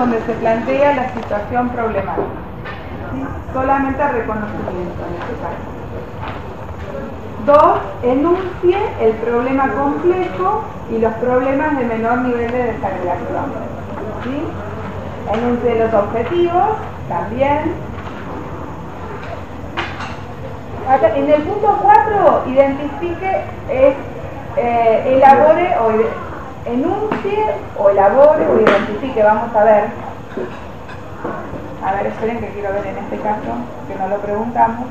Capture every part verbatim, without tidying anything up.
donde se plantea la situación problemática. ¿Sí? Solamente reconocimiento en este caso. Dos, enuncie el problema complejo y los problemas de menor nivel de desagregación. ¿Sí? Enuncie los objetivos, también. Acá, en el punto cuatro, identifique, es, eh, elabore o enuncie o elabore o identifique, vamos a ver. A ver, esperen que quiero ver en este caso, que no lo preguntamos.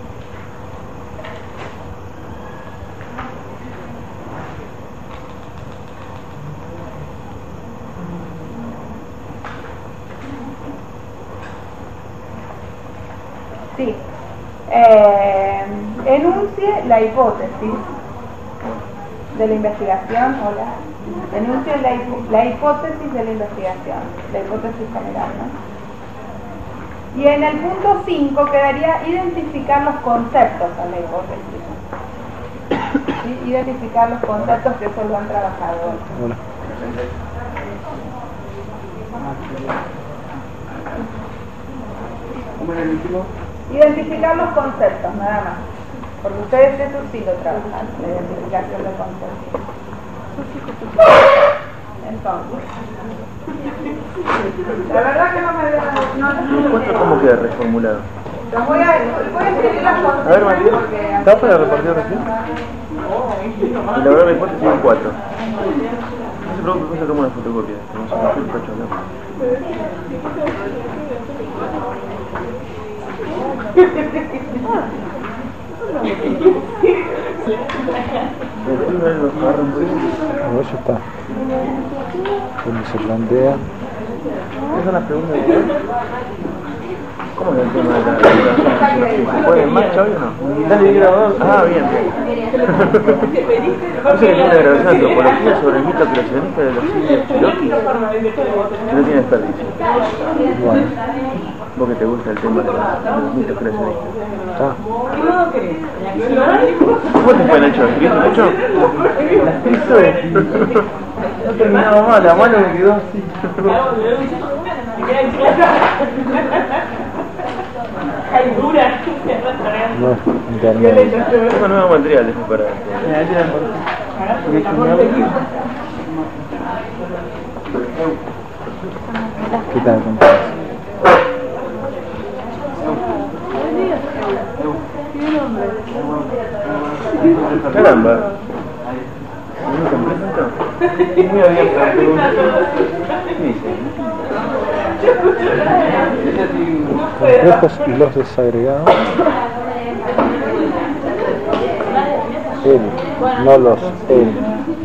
Sí. Eh, enuncie la hipótesis de la investigación o la enuncie la, la hipótesis de la investigación, la hipótesis general, ¿no? Y en el punto cinco quedaría identificar los conceptos de la hipótesis. ¿Sí? Identificar los conceptos, que eso lo han trabajado hoy. Hola. ¿Cómo era el último? Identificar los conceptos, nada más. Porque ustedes eso sí lo trabajan, la identificación de conceptos. Entonces, la verdad que no me no, ¿Cuánto cómo queda reformulado? Los voy a, voy a escribir las conceptos. A ver, Matías, ¿estás para repartir recién? Y la verdad me hipótesis son cuatro. No se preocupe, se toma una fotocopia. Vamos a hacer un cacho acá. No, eso está. Donde se plantea. Esas son las preguntas de usted. ¿Cómo es el tema de la regulación? ¿Se pone en marcha hoy o no? ¿Está el grabador? Ah, bien, bien. Dice que tiene una grabación de antropología sobre el mito creacionista de los indios Cherokee. Que no tiene desperdicio. Bueno. Vos que te gusta el tema de los mitos creacionistas. Ah. ¿Cómo te fue, Nacho? ¿Escribiste mucho? Eso es. No terminaba mal, la mano me quedó así. Ay, dura. No, internet. Tengo nuevos materiales para... ¿Qué tal, compadre? Caramba. ¿No te presento? Muy abierta. ¿Qué dice? Complejos y los desagregados. Él, no los él.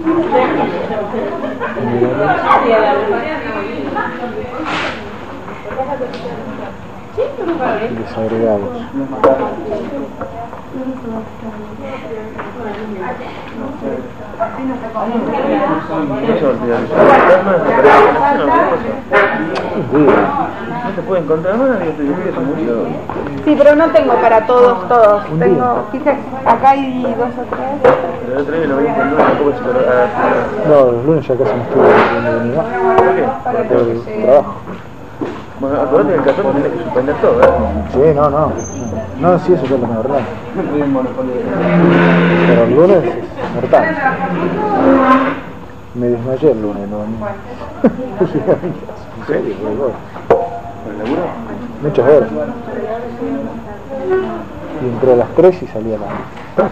Desagregados. No se puede encontrar más, yo te digo que son muchos. Sí, pero no tengo para todos, todos. Tengo, quizás acá hay dos o tres. Pero el otro día lo vi con tampoco se lo... No, los lunes ya casi no estuve viendo venir más. ¿Por qué? Por el trabajo. Bueno, acordate que el catorce tenés que suspender todo, ¿eh? Sí, no, no. No, sí, eso ya lo es verdad. Pero el lunes es mortal. Me desmayé el lunes, ¿no? En serio, voy. ¿Por el laburo? Muchas horas. Y entré a las tres y salí a las...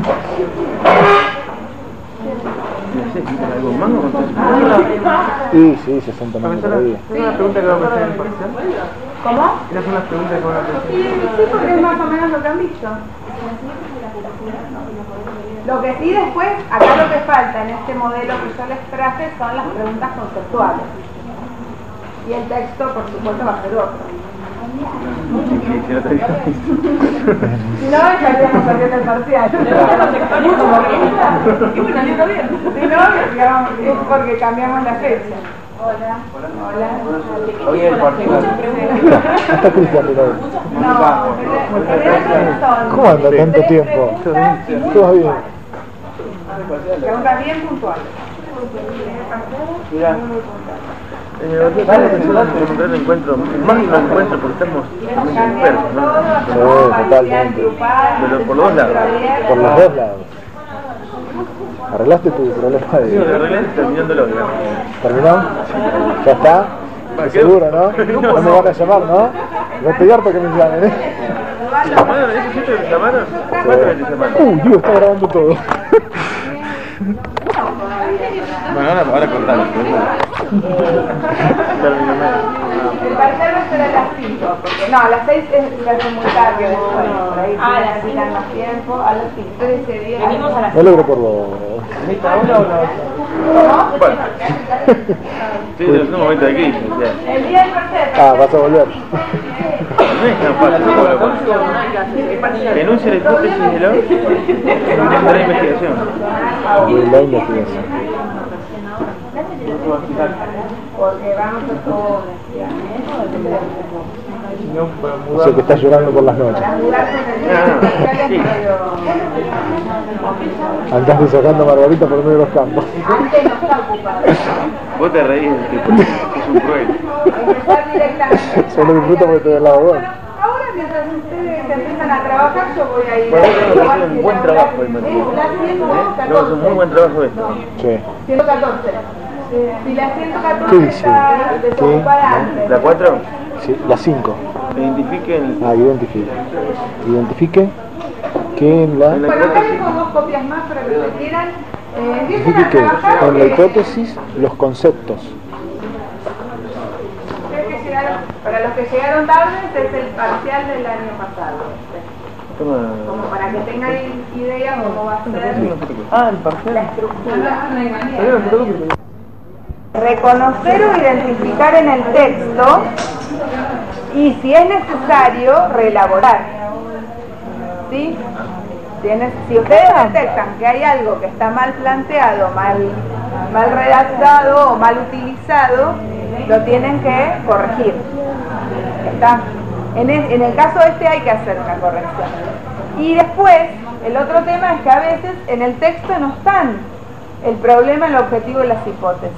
¿Algo más o Sí, sí, sesenta minutos por día. ¿Es una pregunta que vamos a hacer en parcial? ¿Cómo? ¿Esas son las preguntas que van a hacer? Sí, sí, porque es más o menos lo que han visto. Lo que sí después, acá lo que falta en este modelo que yo les traje son las preguntas conceptuales. Y el texto, por supuesto, va a ser otro. Si no te digo. Si no, estaríamos haciendo el parcial. Si no, es porque cambiamos la fecha. Hola. Hola. Hoy es el parcial. Está Cristian de lado. No, ¿Cómo anda tanto tiempo? ¿Todo bien? Preguntas bien puntuales. Mira. Eh, encontrar el encuentro, más que un encuentro porque estamos dispersos, ¿no? Sí, totalmente. Pero por los dos lados. Por los dos lados. ¿Arreglaste tu problema Sí, de...? lo arreglé terminándolo, digamos. ¿Terminó? ¿Ya está? Seguro, ¿no? No me van a llamar, ¿no? No estoy harto que me llamen, ¿eh? ¿Llamaron? ¿Eso sí te llamaron? ¿Cuántas veces llamaron? Uy, Dios, está grabando todo. Bueno, ahora, ahora contalo. El parcial va a ser a las cinco, porque no, a las seis es, ya es muy tarde después, por ahí Ah, a las necesitan más tiempo, a las cinco. Entonces ese día... Venimos a las No logro por vos. ¿Esta una o la otra? ¿Cómo? Bueno. Sí, es un momento de crisis, ya. El día del parcial. Ah, vas a volver. No es tan fácil como lo pones. Denuncia la hipótesis de la, de la investigación. De la investigación. Porque vamos a todo. O sea que estás llorando por las noches. Andaste sacando margarita por medio de los campos. Antes no está ocupado. Vos te reís del tipo, es un cruel. Empezar directamente. Solo disfruto porque te lavo vos. Ahora mientras ustedes empiezan a trabajar, yo voy a ir. Bueno, tengo que hacer un buen trabajo el matrimonio. Es la ciento catorce. No, es un muy buen trabajo esto. Sí. ciento catorce. Si la ciento ¿Qué catorce dice? está desocupada antes. ¿La cuatro? Sí, las cinco. Identifiquen. Ah, identifique. Identifique que en la... Bueno, acá tengo dos copias más para que ustedes quieran. Eh, empiecen Identifique a que trabajar. en la hipótesis los conceptos. Ustedes que llegaron- Para los que llegaron tarde, este es el parcial del año pasado. Toma. Como para que tengan idea cómo va a ser Ah, el parcial. la estructura. Reconocer o identificar en el texto y, si es necesario, reelaborar. ¿Sí? Si, es ne- si ustedes detectan que hay algo que está mal planteado, mal, mal redactado o mal utilizado, lo tienen que corregir. ¿Está? En el, en el caso este hay que hacer una corrección. Y después, el otro tema es que a veces en el texto no están el problema, el objetivo y las hipótesis.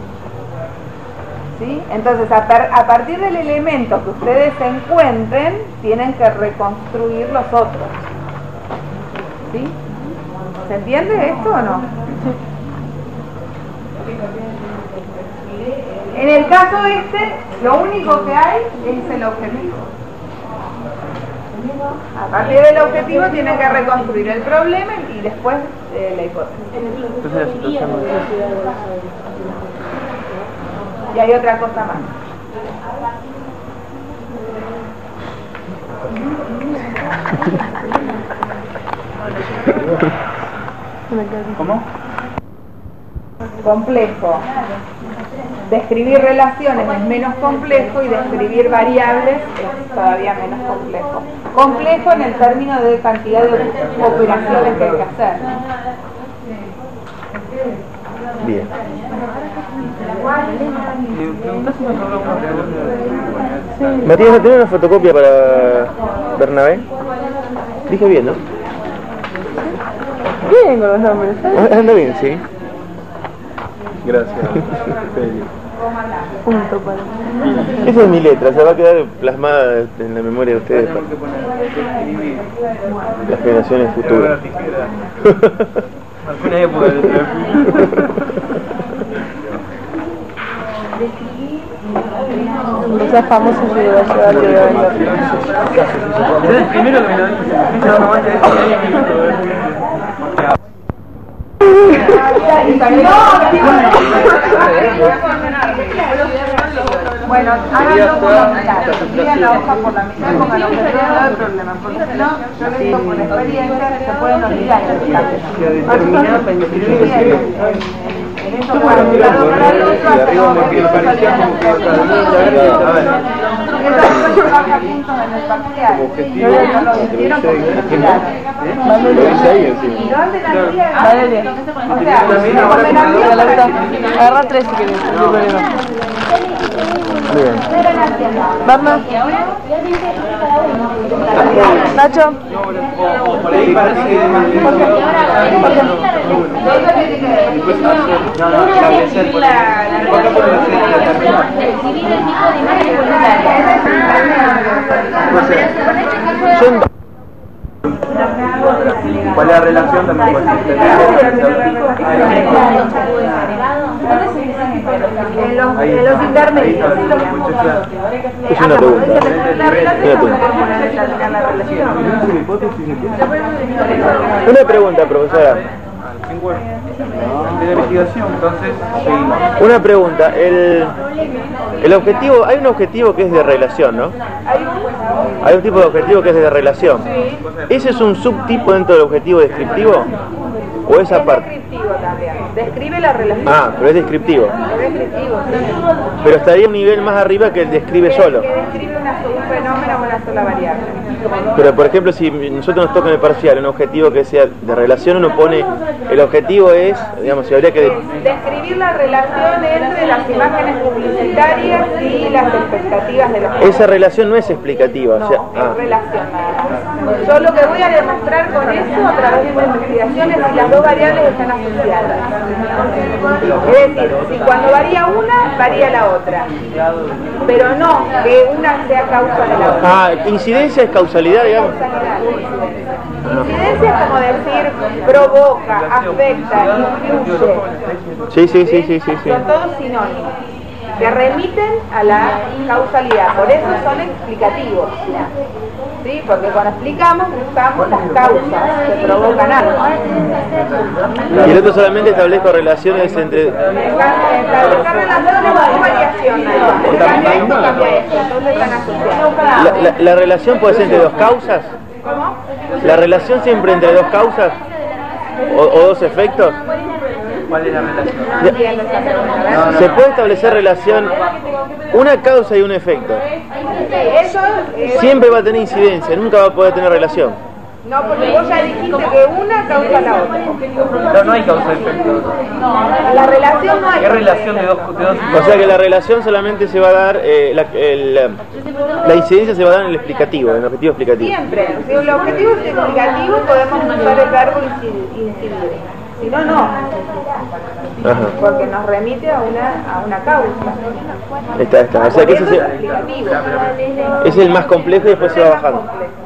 ¿Sí? Entonces, a, par, a partir del elemento que ustedes encuentren, tienen que reconstruir los otros. ¿Sí? ¿Se entiende esto o no? En el caso este, lo único que hay es el objetivo. A partir del objetivo tienen que reconstruir el problema y después eh, la hipótesis. Entonces la situación Y hay otra cosa más. ¿Cómo? Complejo. Describir relaciones es menos complejo y describir variables es todavía menos complejo. Complejo en el término de cantidad de operaciones que hay que hacer. Bien. Matías, ¿no tenés una fotocopia para Bernabé? Dije bien, ¿no? Bien con los nombres. Ah, anda bien, sí. Gracias. Feli. Punto para. Esa es mi letra, se va a quedar plasmada en la memoria de ustedes para las generaciones futuras. Alguna época de No seas famoso si lo vas a llevar yo voy a vender. es el primero que me lo dice. No, no, antes Bueno, háganlo por la mitad. Digan la hoja por la mitad, pongan lo que sea, no hay problema. Porque si no, yo les digo por experiencia, se pueden olvidar. determinada para inscribir. En eso, para un lado para el otro, hasta arriba me pide el parcial como que a ver. eso se baja puntos en el parcial. No lo hicieron porque no quedaron. Lo dice ahí encima. ¿Y dónde la hacía? Dale bien. O sea, cuando la hacía para que- Agarra tres si querés, no hay problema. Bien. Barna. Nacho. Por ahí parece que ¿Por qué? ¿Por qué? Después hacer, no, no, establecer, por ejemplo, acá puede ser determinado. Exhibir el tipo de imagen voluntaria. ¿Cuál es la relación también con el En los, en los intermedios. Es una pregunta. Una pregunta, profesora. de investigación, entonces seguimos. Una pregunta, el, el objetivo, hay un objetivo que es de relación, ¿no? Hay un tipo de objetivo que es de relación. ¿Ese es un subtipo dentro del objetivo descriptivo? ¿O es aparte? Es descriptivo también. Describe la relación. Ah, pero es descriptivo. Es descriptivo, sí. Pero estaría un nivel más arriba que el describe Que- solo. Que describe una, un fenómeno o una sola variable. Pero por ejemplo, si nosotros nos toca en el parcial un objetivo que sea de relación, uno pone, el objetivo es, digamos, si habría que... Es describir la relación entre las imágenes publicitarias y las expectativas de los Esa relación no es explicativa, o sea... No, ah. es relación nada más. Yo lo que voy a demostrar con eso a través de investigaciones es si las dos variables están asociadas. Es decir, si cuando varía una, varía la otra. Pero no que una sea causa de la otra. Ah, incidencia es causalidad, digamos. Incidencia es como decir provoca, afecta, influye. Sí, sí, sí, sí, sí, sí. Son todos sinónimos que remiten a la causalidad, por eso son explicativos. ¿Sí? Porque cuando explicamos buscamos las causas que provocan algo. Y el otro solamente establezco relaciones entre... Establecer relaciones con variación. Cambia esto, cambia esto, entonces están asociados. La, la, la relación puede ser entre dos causas. ¿Cómo? La relación siempre entre dos causas o, o dos efectos. ¿Cuál es la relación? No entiendo esa pregunta. Se puede establecer relación, una causa y un efecto. Eso es... Siempre va a tener incidencia, nunca va a poder tener relación. No, porque vos ya dijiste que una causa la otra. No, no hay causa-efecto. La relación no hay. ¿Qué relación de dos, de dos? O sea que la relación solamente se va a dar, eh, la, el, la incidencia se va a dar en el explicativo, en el objetivo explicativo. Siempre. Si el objetivo es explicativo, podemos usar el verbo incidir. incidir. Si no, no. Ajá. Porque nos remite a una, a una causa. Está, está. O sea que ese Por es, eso es explicativo. es el más complejo y después se va bajando.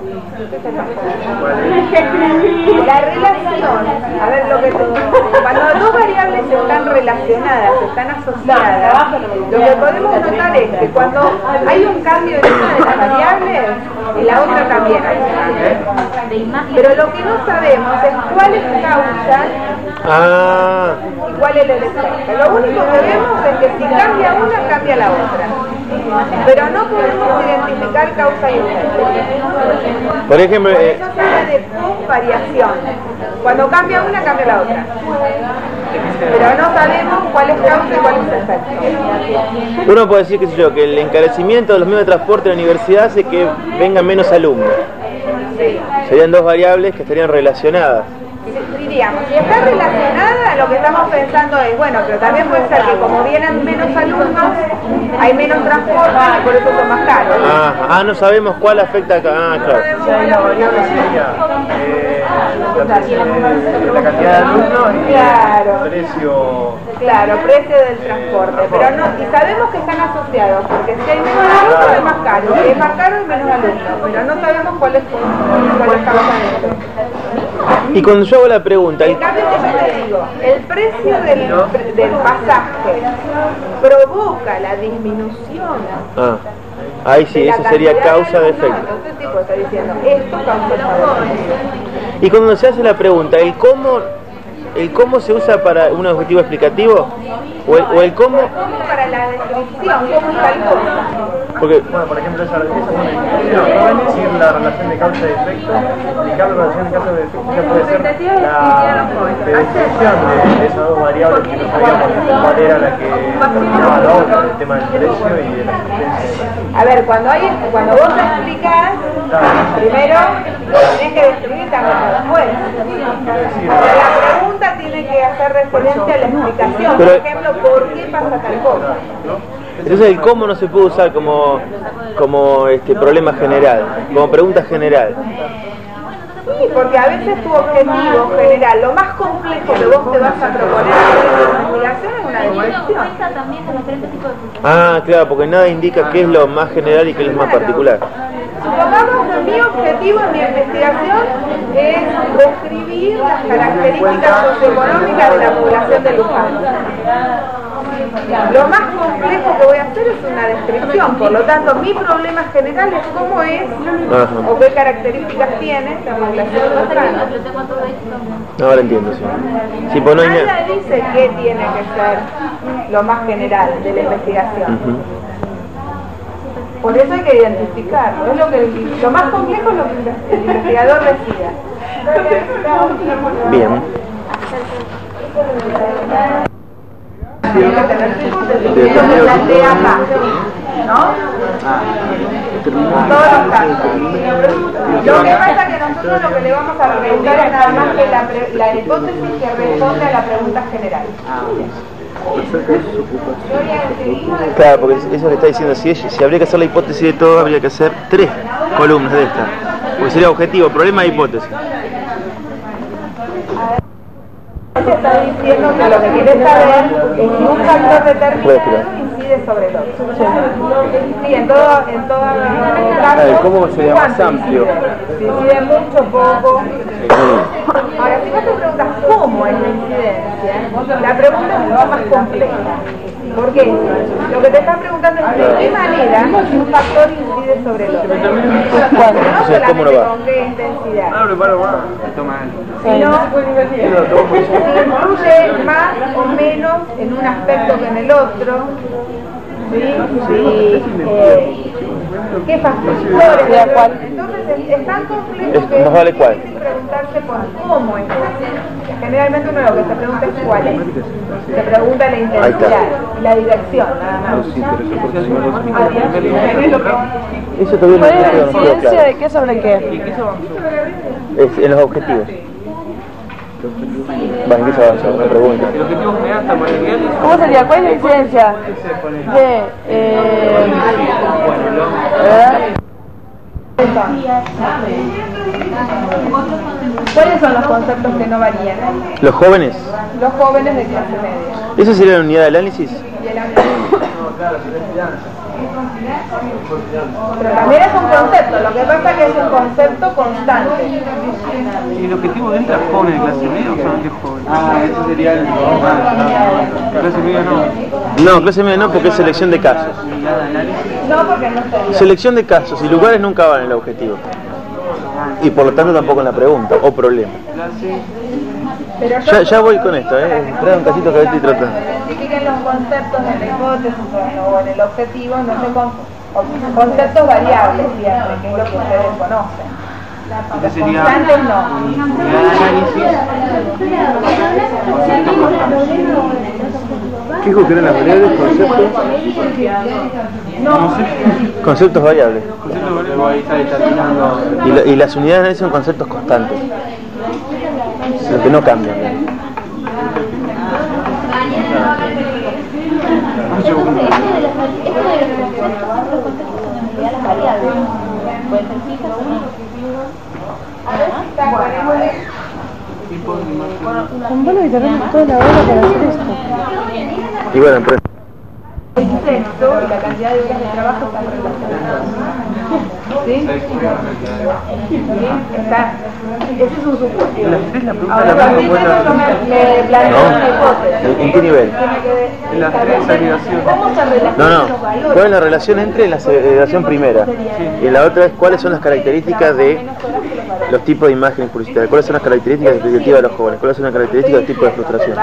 La relación, a ver lo que cuando dos variables están relacionadas, están asociadas, lo que podemos notar es que cuando hay un cambio en una de las variables, en la otra también hay un cambio. Pero lo que no sabemos es cuál es causa Ah, y cuál es el efecto. Lo único que vemos es que si cambia una, cambia la otra. Pero no podemos identificar causa y efecto. por ejemplo, Por eh, eso se habla de covariación. Cuando cambia una, cambia la otra. Pero no sabemos cuál es causa y cuál es efecto. uno puede decir, qué sé yo, que el encarecimiento de los medios de transporte de la universidad hace que vengan menos alumnos. Sí. Serían dos variables que estarían relacionadas. Diríamos, si está relacionada, lo que estamos pensando es, bueno, pero también puede ser que como vienen menos alumnos, hay menos transporte y por eso son más caros. Ah, ah, no sabemos cuál afecta acá. Ah, claro. Si hay la variable sería eh, la, la cantidad de alumnos y Claro. el precio. Claro, precio del transporte, pero no, y sabemos que están asociados, porque si hay menos alumnos es más caro, si es más caro es menos alumnos, pero no sabemos cuál es cuál es causa de esto. Y cuando yo hago la pregunta, En el- cambio, si yo te digo, el precio del, del pasaje provoca la disminución ah, ahí sí, de la eso sería cantidad causa de alumnos, efecto. entonces tipo está diciendo, esto causa el efecto. Y cuando se hace la pregunta, ¿el cómo, el cómo se usa para un objetivo explicativo? ¿O el, o el cómo? ¿Cómo para la descripción? ¿Cómo es tal cosa? Porque, Bueno, por ejemplo, esa, esa es una no, pueden decir la relación de causa y efecto, explicar la relación de causa y efecto ya puede ser la predisposición de, de esas dos variables que no sabíamos cuál era la que dominaba la otra, el tema del precio y de la existencia. A ver, cuando hay, cuando vos te explicás, primero tenés que describir también después. Pero la pregunta tiene que hacer referencia a la explicación. Por Pero- ejemplo, ¿por qué pasa tal cosa? entonces el cómo no se puede usar como, como este problema general, como pregunta general. Sí, porque a veces tu objetivo general, lo más complejo que vos te vas a proponer en la investigación es una descripción. Ah, claro, porque nada indica qué es lo más general y qué es lo más particular. Supongamos que mi objetivo en mi investigación es describir las características socioeconómicas de la población de Luján. Lo más complejo que voy a hacer es una descripción, por lo tanto mi problema general es cómo es Ajá. o qué características tiene la población lujana. Ahora entiendo, sí. Sí, pues no hay nada. Nadie dice qué tiene que ser lo más general de la investigación. Uh-huh. Por eso hay que identificarlo. Es lo, que, lo más complejo es lo que el investigador decida. Bien. Tiene que tener su hipótesis, que lo plantea acá, ¿no? En todos los casos. Lo que pasa es que nosotros lo que le vamos a preguntar es nada más que la, pre la hipótesis que responde a la pregunta general. Claro, porque eso le está diciendo, si, si habría que hacer la hipótesis de todo, habría que hacer tres columnas de esta. Porque sería objetivo, problema e hipótesis. Te está diciendo que lo que quiere saber es si un factor determinado incide sobre el otro. Sí, en todo, en todo caso, ¿cómo sería más amplio? Si incide mucho, poco. Ahora, si vos te preguntas cómo es la incidencia, la pregunta es mucho más compleja. ¿Por qué? Lo que te están preguntando es de qué manera un factor incide sobre el otro. No solamente con qué intensidad, sino influye más o menos en un aspecto que en el otro. ¿Sí? Sí. Eh, ¿Qué factores? Entonces es tan complejo que ¿Nos vale cuál? es difícil preguntarse por cómo es. Generalmente uno lo que se pregunta es cuál es. Se pregunta la intensidad y la dirección, nada más. Eso todavía no ¿Cuál es la quedó incidencia claro. de qué sobre qué? Es en los objetivos. Va, ¿en qué se avanza? Una pregunta. ¿Cómo sería? ¿Cuál es la incidencia de eh, ¿verdad? ¿Cuáles son los conceptos que no varían? ¿Los jóvenes? Los jóvenes de clase media. ¿Esa sería la unidad de análisis? Y el Pero también es un concepto, lo que pasa es que es un concepto constante. ¿Y el objetivo de entrar jóvenes de clase media o solamente jóvenes? Ah, ese sería el... Clase media no. No, clase media no, porque es selección de casos. No, porque no sé. Selección de casos y lugares nunca van en el objetivo. Y por lo tanto tampoco en la pregunta o problema. Pero Ya, ya voy con esto, ¿eh? Trae un casito que estoy tratando. Identifiquen los conceptos en la hipótesis o en el objetivo, no sé, con, conceptos variables siempre, que es lo que ustedes conocen. Los constantes no. ¿Qué dijo que eran las variables? ¿Conceptos? No. Conceptos variables. Ahí está determinando... Y, la, y las unidades de análisis son conceptos constantes. Lo que no cambian. Con vos y tenemos toda la hora para hacer esto. Y bueno, pues... El sexo y la cantidad de horas de trabajo están relacionados. ¿Sí? Está. Ese es un supuesto. Ahora, también me planteo una hipótesis. ¿En qué nivel? En la segregación. ¿Cómo se relacionan No, no. los valores? ¿Cuál es la relación entre la segregación primera? Y la otra es cuáles son las características de los tipos de imágenes publicitarias. ¿Cuáles son las características descriptivas de los jóvenes? ¿Cuáles son las características del tipo de frustración?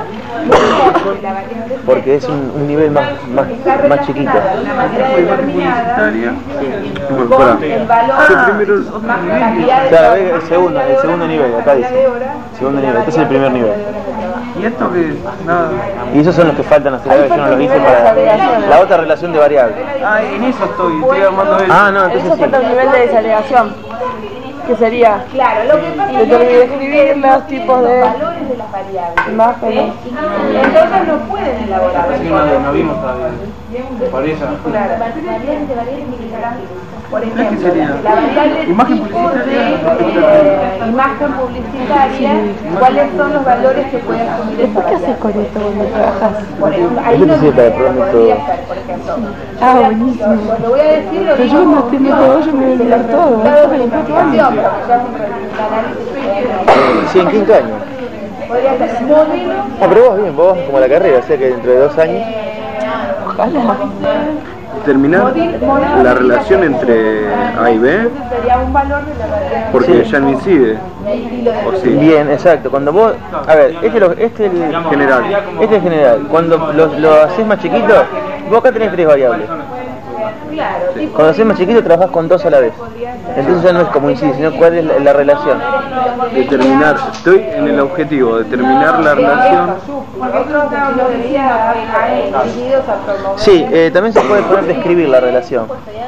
Porque es un, un nivel más, más, más chiquito. De una manera determinada Bueno, con el valor más cantidad de Claro, ve el segundo, el segundo nivel, acá dice. Segundo nivel, este es el primer nivel. ¿Y esto que nada? Y esos son los que faltan hacer, yo no los hice para la otra relación de variables. Ah, en eso estoy, estoy armando eso. Ah, no, Eso entonces sí. falta el nivel de desagregación, que sería Claro, lo que pasa es de que describir los tipos de valores de las variables. imágenes. Entonces no pueden elaborar. No, no vimos todavía. Pareja. Claro. Variante, variante, Por ejemplo, la variable Imagen tipo publicitaria. de eh, imagen publicitaria, ¿cuáles son los valores que puede asumir esa ¿Por qué haces variable? con esto cuando trabajas? Por ejemplo, ahí Esto no te sirve para dice, probar podría todo. ser, por ejemplo. Ah, Lo- buenísimo. Lo, lo voy a decir, lo Pero digo yo no como entiendo que todo, yo me voy a de olvidar los todo. resultados de la Esto es investigación, pero que ya es un re- análisis. Sí, en quinto año. Podría ser modelo. Ah, pero vos bien, vos como la carrera, o sea que dentro de dos años. Ojalá. Terminar la relación entre A y B, Sería un valor de la variable. porque Sí. ya no incide. ¿O sí? Bien, exacto. Cuando vos, a ver, este lo, este es el General. Este es general. Cuando lo, lo haces más chiquito, vos acá tenés tres variables. Claro, tipo, Cuando haces más chiquito trabajás con dos a la vez. Entonces ya no es como incide, sino cuál es la, la relación. Determinar, estoy en el objetivo, determinar la relación. porque otros lo decía divididos a promover. Sí, eh, también se puede poner describir la relación.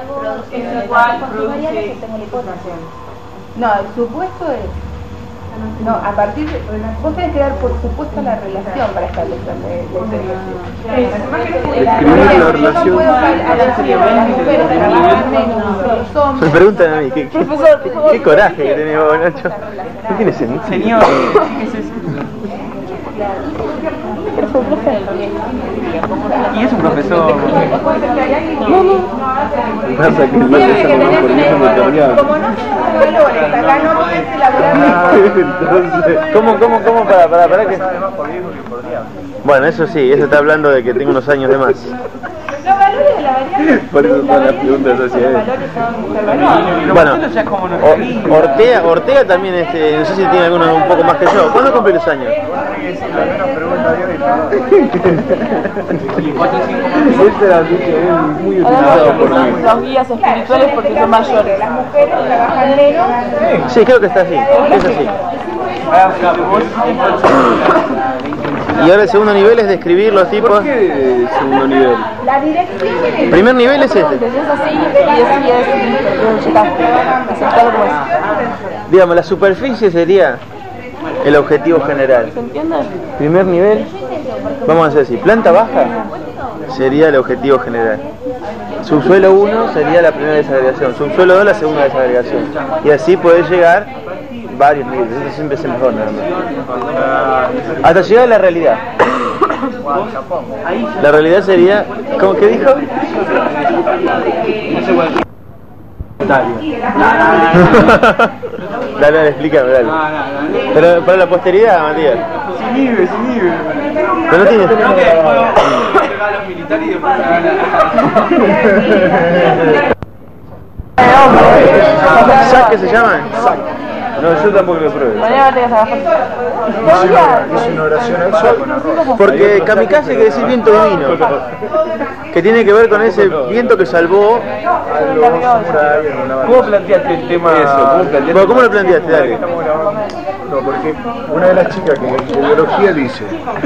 No, el supuesto es. No, a partir de. Vos tenés que dar por supuesto la relación para establecer la Describir la relación. Yo no puedo a decir que las mujeres trabajan menos que los Me hombres. preguntan a mí, ¿qué, qué, qué coraje que tenés vos, Nacho? No tiene sentido. Señor, ¿qué es eso? Y es un profesor. Pasa que el Tiene mate que ya no tener por eso una- determinado. como no son valores, acá no puedes elaborar mejor. Entonces, ¿Cómo, cómo, cómo? Para, para, para que... Bueno, eso sí, eso está hablando de que tengo unos años de más. Los valores de la variable. por eso la todas las variable preguntas son hacia los él. valores son el valor. Bueno, Marcelo ya es como nuestro O- Ortega, Ortega también, este, no sé si tiene algunos un poco más que yo. ¿Cuándo cumple los años? Esta la dice él muy utilizado Ahora por son mí. los guías espirituales porque son mayores. Las mujeres trabajan menos. Sí, creo que está así, es así. Y ahora el segundo nivel es describir los tipos. ¿Por qué segundo nivel? La dirección es. El primer nivel es este. Es así y así es. Ya está. Aceptado como es. Digamos, la superficie sería el objetivo general. ¿Se entiende? Primer nivel, vamos a hacer así, planta baja sería el objetivo general. Subsuelo uno sería la primera desagregación, subsuelo dos la segunda desagregación. Y así podés llegar varios niveles, eso siempre es mejor nada más. Hasta llegar a la realidad. La realidad sería, ¿cómo que dijo? Dale, dale, explícame, dale. Pero para la posteridad, Matías. Sin nivel, sin nivel. Pero no tienes... Creo que después vamos a entregar a los militares y después se van ¿Sac qué se llaman? No, yo tampoco lo pruebo. Mañana te vas a bajar. Hice una oración al sol. Porque kamikaze quiere decir viento divino, que tiene que ver con ese viento que salvó. ¿Cómo planteaste el tema? Eso, ¿cómo planteaste? Bueno, ¿cómo lo planteaste? Dale. No, porque una de las chicas que de biología dice.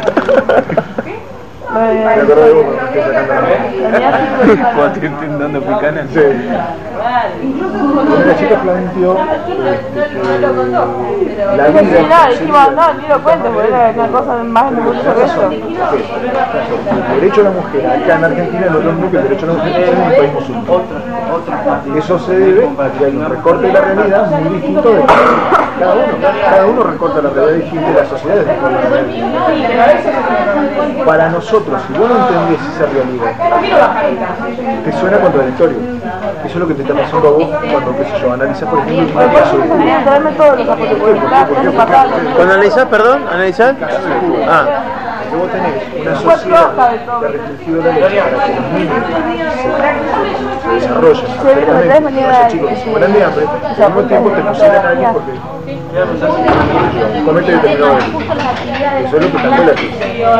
Me acuerdo de vos cuando me estoy sacando la mano. Cuando estoy intentando picar en Sí. Una de las chicas planteó este, que la Sí, vida. no, dijimos, no, ni lo cuentes, porque era una cosa más nebulosa que eso. El derecho a la mujer, acá en Argentina lo mismo que el derecho a la mujer es un país musulmán. Y eso se debe a que hay un recorte de la realidad muy distinto de cada uno. Cada uno recorta la realidad distinta y la sociedad es distinta. Para nosotros, si vos no entendés esa realidad, te suena contradictorio. Eso es lo que te está pasando a vos cuando, qué sé yo, analizas, por ejemplo, el caso de Cuba. Traerme todos los zapatos que está, tres patadas. Cuando analizás, perdón, analizás. Ah, Que vos tenés una sociedad que ha restringido la leche para que los niños se, se desarrollen perfectamente, no haya chicos que se mueran de hambre, y al mismo tiempo te fusilan a alguien porque comete determinado delito. Eso es lo que plantea la ley.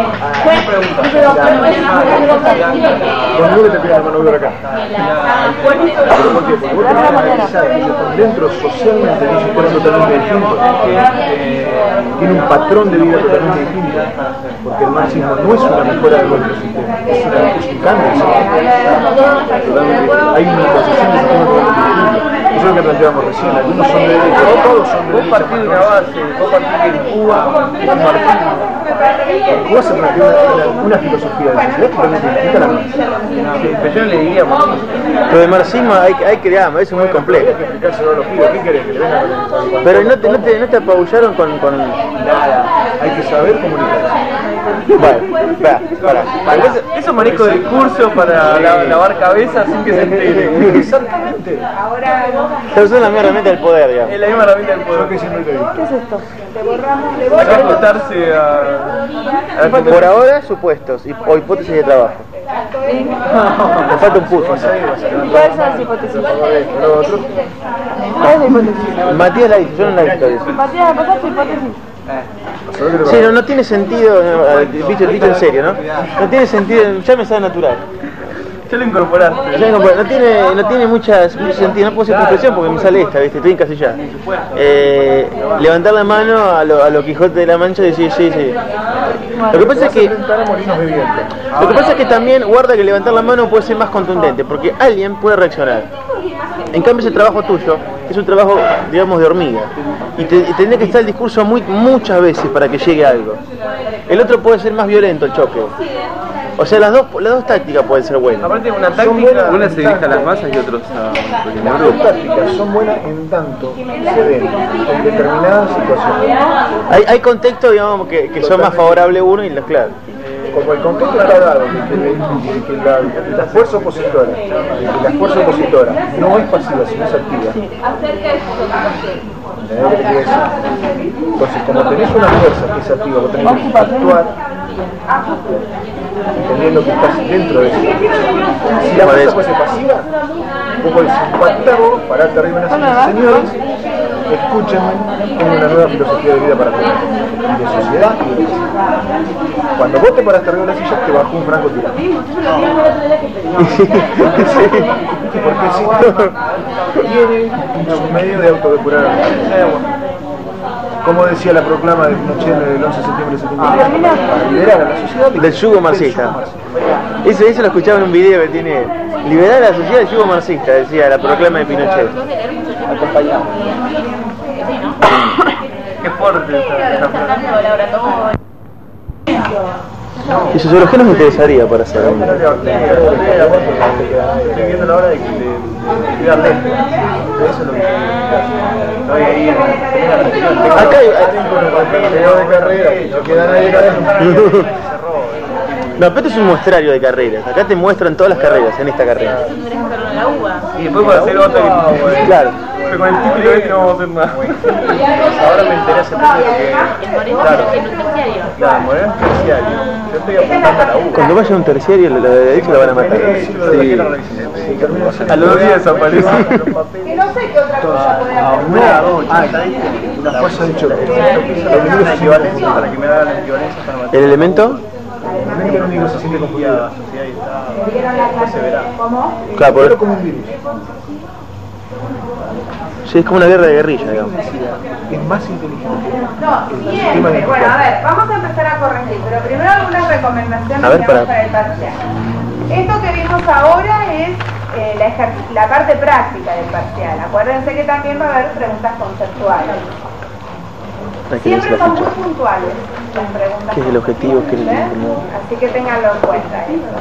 Conmigo que te piden la mano de obra acá. ¿Pero por qué? Porque vos tenés que analizar que ellos están dentro socialmente de un sistema totalmente distinto. Tiene un patrón de vida totalmente distinto. Porque el marxismo no es una mejora de nuestro sistema, es, una, es un cambio del sistema. Totalmente. Hay una posición del sistema totalmente distinta. Eso es lo que planteamos recién. Algunos son de derecha, todos son de derecha. Vos partís de una base, vos partís que en Cuba es un marxismo. ¿Cómo hacer una, una, una filosofía de sociedad totalmente distinta a la marxista? Sí, pero yo no le diría marxismo. Pero de marxismo hay, hay que, digamos, eso es muy complejo. Hay que explicárselo a los pibes. ¿Qué querés? Que le vengan con el... Pero no te, no te, no te apabullaron con... con... Nada. Hay que saber comunicarse. Bueno, espera, para, para. Eso, eso manejo de discurso para la- lavar cabezas sin que se entere. Exactamente. Ahora Pero son la misma herramienta del poder, Es digamos. la misma herramienta del Yo poder. que siempre te digo. ¿Qué es esto? le borramos, le Hay que borramos. ajustarse a... a la Por ahora, supuestos y, o hipótesis de trabajo. Me falta un puzzle. ¿Cuáles son las hipótesis? Lo otro. ¿Cuál es la hipótesis? Matías la dice, yo no la he visto eso. Matías, ¿pasás tu hipótesis? Sí, no, no tiene sentido, no, dicho, dicho en serio, ¿no? No tiene sentido, ya me sale natural. Ya lo incorporaste. Ya no, no tiene, no tiene muchas, mucho sentido, no puedo hacer expresión porque me sale esta, ¿viste? Estoy encasillado. Eh, levantar la mano a lo, a lo Quijote de la Mancha y decir, sí, sí. Lo que pasa es que, lo que pasa es que también guarda que levantar la mano puede ser más contundente, porque alguien puede reaccionar. En cambio ese trabajo tuyo es un trabajo, digamos, de hormiga. Y, te, y tendría que estar el discurso muy, muchas veces para que llegue algo. El otro puede ser más violento, el choque. O sea, las dos, las dos tácticas pueden ser buenas. Aparte una táctica, una se dirige a las masas y otros a pequeños Las grupos. dos tácticas son buenas en tanto se den en determinadas situaciones. Hay, hay contextos, digamos, que, que son más favorables uno y los claro. Como el contexto está dado de que, de que la, la fuerza opositora, de que la fuerza opositora no es pasiva sino es activa. ¿Entendés lo que te quiero decir? Entonces, como tenés una fuerza que es activa, vos tenés que actuar entendiendo que estás dentro de eso. Si la fuerza fuese pasiva, vos podés impactarlo, pararte arriba de una silla, señores, escúchenme, tengo una nueva filosofía de vida para todos, y de sociedad y de sociedad. Cuando vos te paraste arriba de la silla, te bajó un francotirador. Porque si no, tiene su medio de autodepurar. Como decía la proclama de Pinochet el once de septiembre de setenta y tres, para liberar a la sociedad Del yugo marxista. Eso, eso lo escuchaba en un video que tiene. Liberar a la sociedad del yugo marxista, decía la proclama de Pinochet. acompañado. Qué fuerte esa, esa frase. Y sociología nos interesaría para hacer. Estoy viendo la hora de que de cuidar lento. Eso es lo que estoy ahí en Acá hay- de carrera, no queda nadie acá. No, pero esto es un muestrario de carreras. Acá te muestran todas las carreras en esta carrera. Y después para hacer otra que... Claro. Pero con el título este no vamos a hacer nada. Ahora me interesa primero que claro, claro, Moreno es terciario. Yo estoy apuntando a la U. Cuando vaya a un terciario, la de derecha la van a matar. Sí. A los días desaparece. Que no sé qué otra cosa puede hacer. No, hay una fuerza de choque. La equivalencia para que me hagan la equivalencia para matar. ¿El elemento? El único se siente confundido. ¿Vieron la clase? ¿Cómo? Claro, Pero por... como un virus. sí, es como una guerra de guerrilla, digamos. Es más inteligente. No, siempre. Bueno, a ver, vamos a empezar a corregir, pero primero algunas recomendaciones A ver, digamos, para- para el parcial. Esto que vimos ahora es eh, la, ejer- la parte práctica del parcial. Acuérdense que también va a haber preguntas conceptuales. Hay que leerse Siempre la son muy ficha. puntuales las preguntas. ¿Qué es el objetivo? ¿Qué es el- conceptuales, Así que ténganlo en cuenta eso.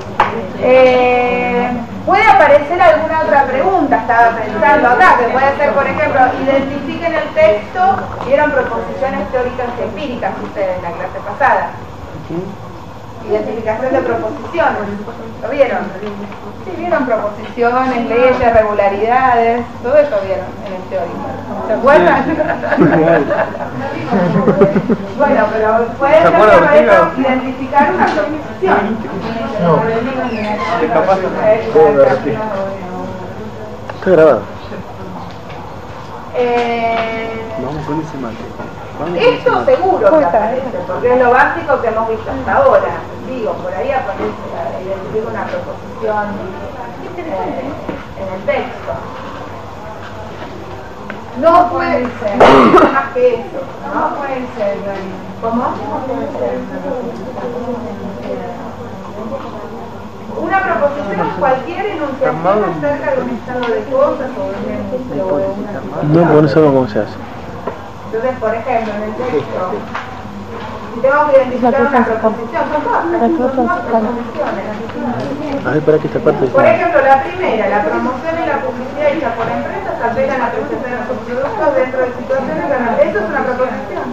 Eh, puede aparecer alguna otra pregunta, estaba pensando acá, que puede ser, por ejemplo, identifiquen el texto, vieron proposiciones teóricas y empíricas ustedes en la clase pasada. Identificación de proposiciones, ¿lo vieron? Sí, vieron proposiciones, leyes, regularidades, todo eso vieron en el teórico. ¿Se acuerdan? Bueno, pero puede ¿Se ser acuerda, que aparezca Ortega? identificar una proposición. Está grabado. Eh, Vamos con ese mate. esto seguro que aparece, porque es lo básico que hemos visto hasta ahora. Digo, por ahí aparece, identifica una proposición eh, en el texto. No puede ser más que eso. No puede ser. ¿Cómo? Una proposición es cualquier enunciación acerca de un estado de cosas o de un o de una... No, porque no sabemos cómo se hace. Entonces, por ejemplo, en el texto Si tengo que identificar una proposición, son todas proposiciones. A ver, para que esta parte... Por ejemplo, la primera, la promoción y la publicidad hecha por empresas apelan a presentar sus productos dentro de situaciones de... Eso es una proposición.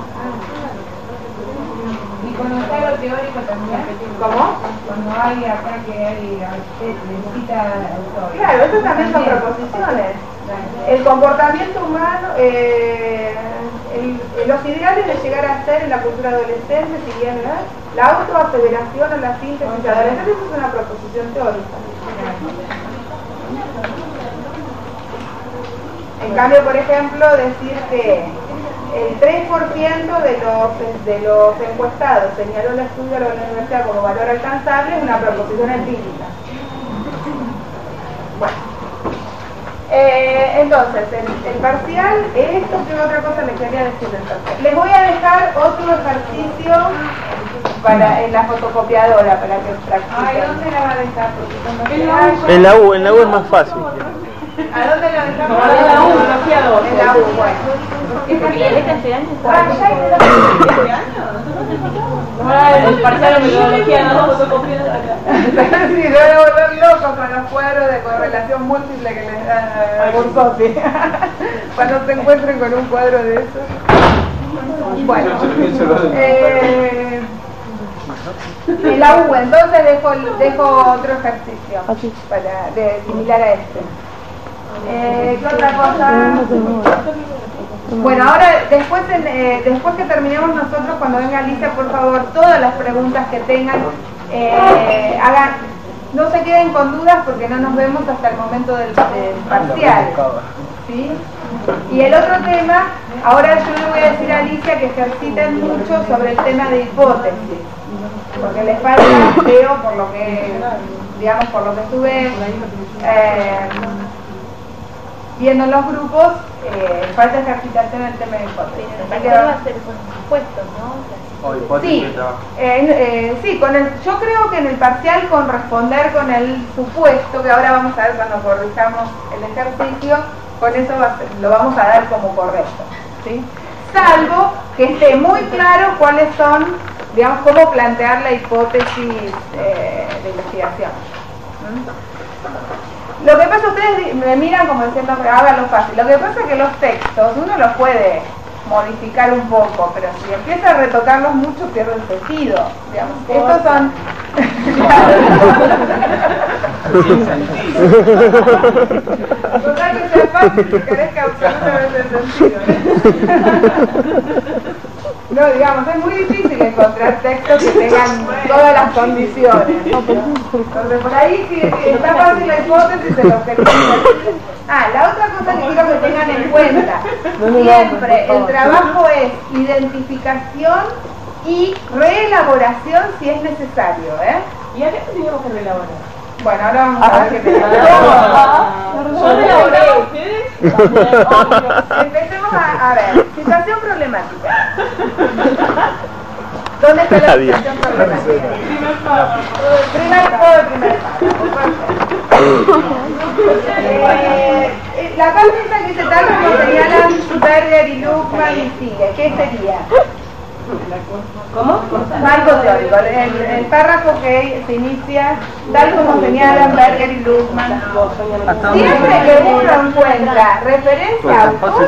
Y cuando está lo teórico también. ¿Cómo? Cuando hay acá que hay necesita autor. Claro, eso también son proposiciones. El comportamiento humano, eh, el, los ideales de llegar a ser en la cultura adolescente, si bien ¿verdad? La autoaseveración o la síntesis de adolescente, eso es una proposición teórica. En cambio, por ejemplo, decir que el tres por ciento de los, de los encuestados señaló el estudio de la universidad como valor alcanzable es una proposición empírica. Bueno. Eh, entonces, el, el parcial, esto que otra cosa les quería decir del parcial. Les voy a dejar otro ejercicio para, en la fotocopiadora para que practiquen. Ay, ¿dónde la va a dejar? Porque En la U, en la U es más fácil. ¿A dónde la dejamos? No, en la U, biología dos. En la U, bueno. ¿Qué porque la letra este año está? Ah, ya hay ¿Este año? Ahora el parcial de biología no fotocopiado acá. Sí, debe volver loco con los cuadros de correlación múltiple que les da Bursotti. Cuando se encuentren con un cuadro de esos. Bueno, eh, en la U, entonces dejo, dejo otro ejercicio para, de, similar a este. Eh, ¿Qué otra cosa? Bueno, ahora después, en, eh, después que terminemos nosotros, cuando venga Alicia, por favor, todas las preguntas que tengan, eh, hagan, no se queden con dudas porque no nos vemos hasta el momento del, del parcial, ¿sí? Y el otro tema, ahora yo le voy a decir a Alicia que ejerciten mucho sobre el tema de hipótesis, porque les falta, veo por lo que, digamos, por lo que estuve eh, viendo en los grupos, eh, falta ejercitación en el tema de hipótesis. Así que va a ser por supuesto, ¿no? Sí, eh, eh, sí con el, yo creo que en el parcial con responder con el supuesto, que ahora vamos a ver cuando corrijamos el ejercicio, con eso va a ser, lo vamos a dar como correcto, ¿sí? Salvo que esté muy claro cuáles son, digamos, cómo plantear la hipótesis eh, de investigación. ¿Mm? Lo que pasa, ustedes me miran como diciendo, háganlo fácil. Lo que pasa es que los textos uno los puede modificar un poco, pero si empieza a retocarlos mucho pierde el sentido, digamos. Estos son... Total que sea fácil que carezca absolutamente de sentido. No, digamos, es muy difícil encontrar textos que tengan todas las condiciones. Entonces, por ahí, si está fácil la hipótesis, el objetivo. Ah, la otra cosa que quiero que tengan en cuenta, siempre el trabajo es identificación y reelaboración si es necesario, ¿eh? ¿Y a qué teníamos que reelaborar? Bueno, ahora vamos a ver qué tenemos. ¿Yo reelaboré a ustedes? Empecemos a, a ver, situación problemática. ¿Dónde está la situación problemática? Primer párrafo, primer párrafo. Eh, la parte esta que dice tal como señalan Berger y Luckman y sigue, ¿qué sería? ¿Cómo? Marco teórico, el, el párrafo que se inicia tal como señalan Berger y Luckman. Siempre que uno encuentra referencia a autores,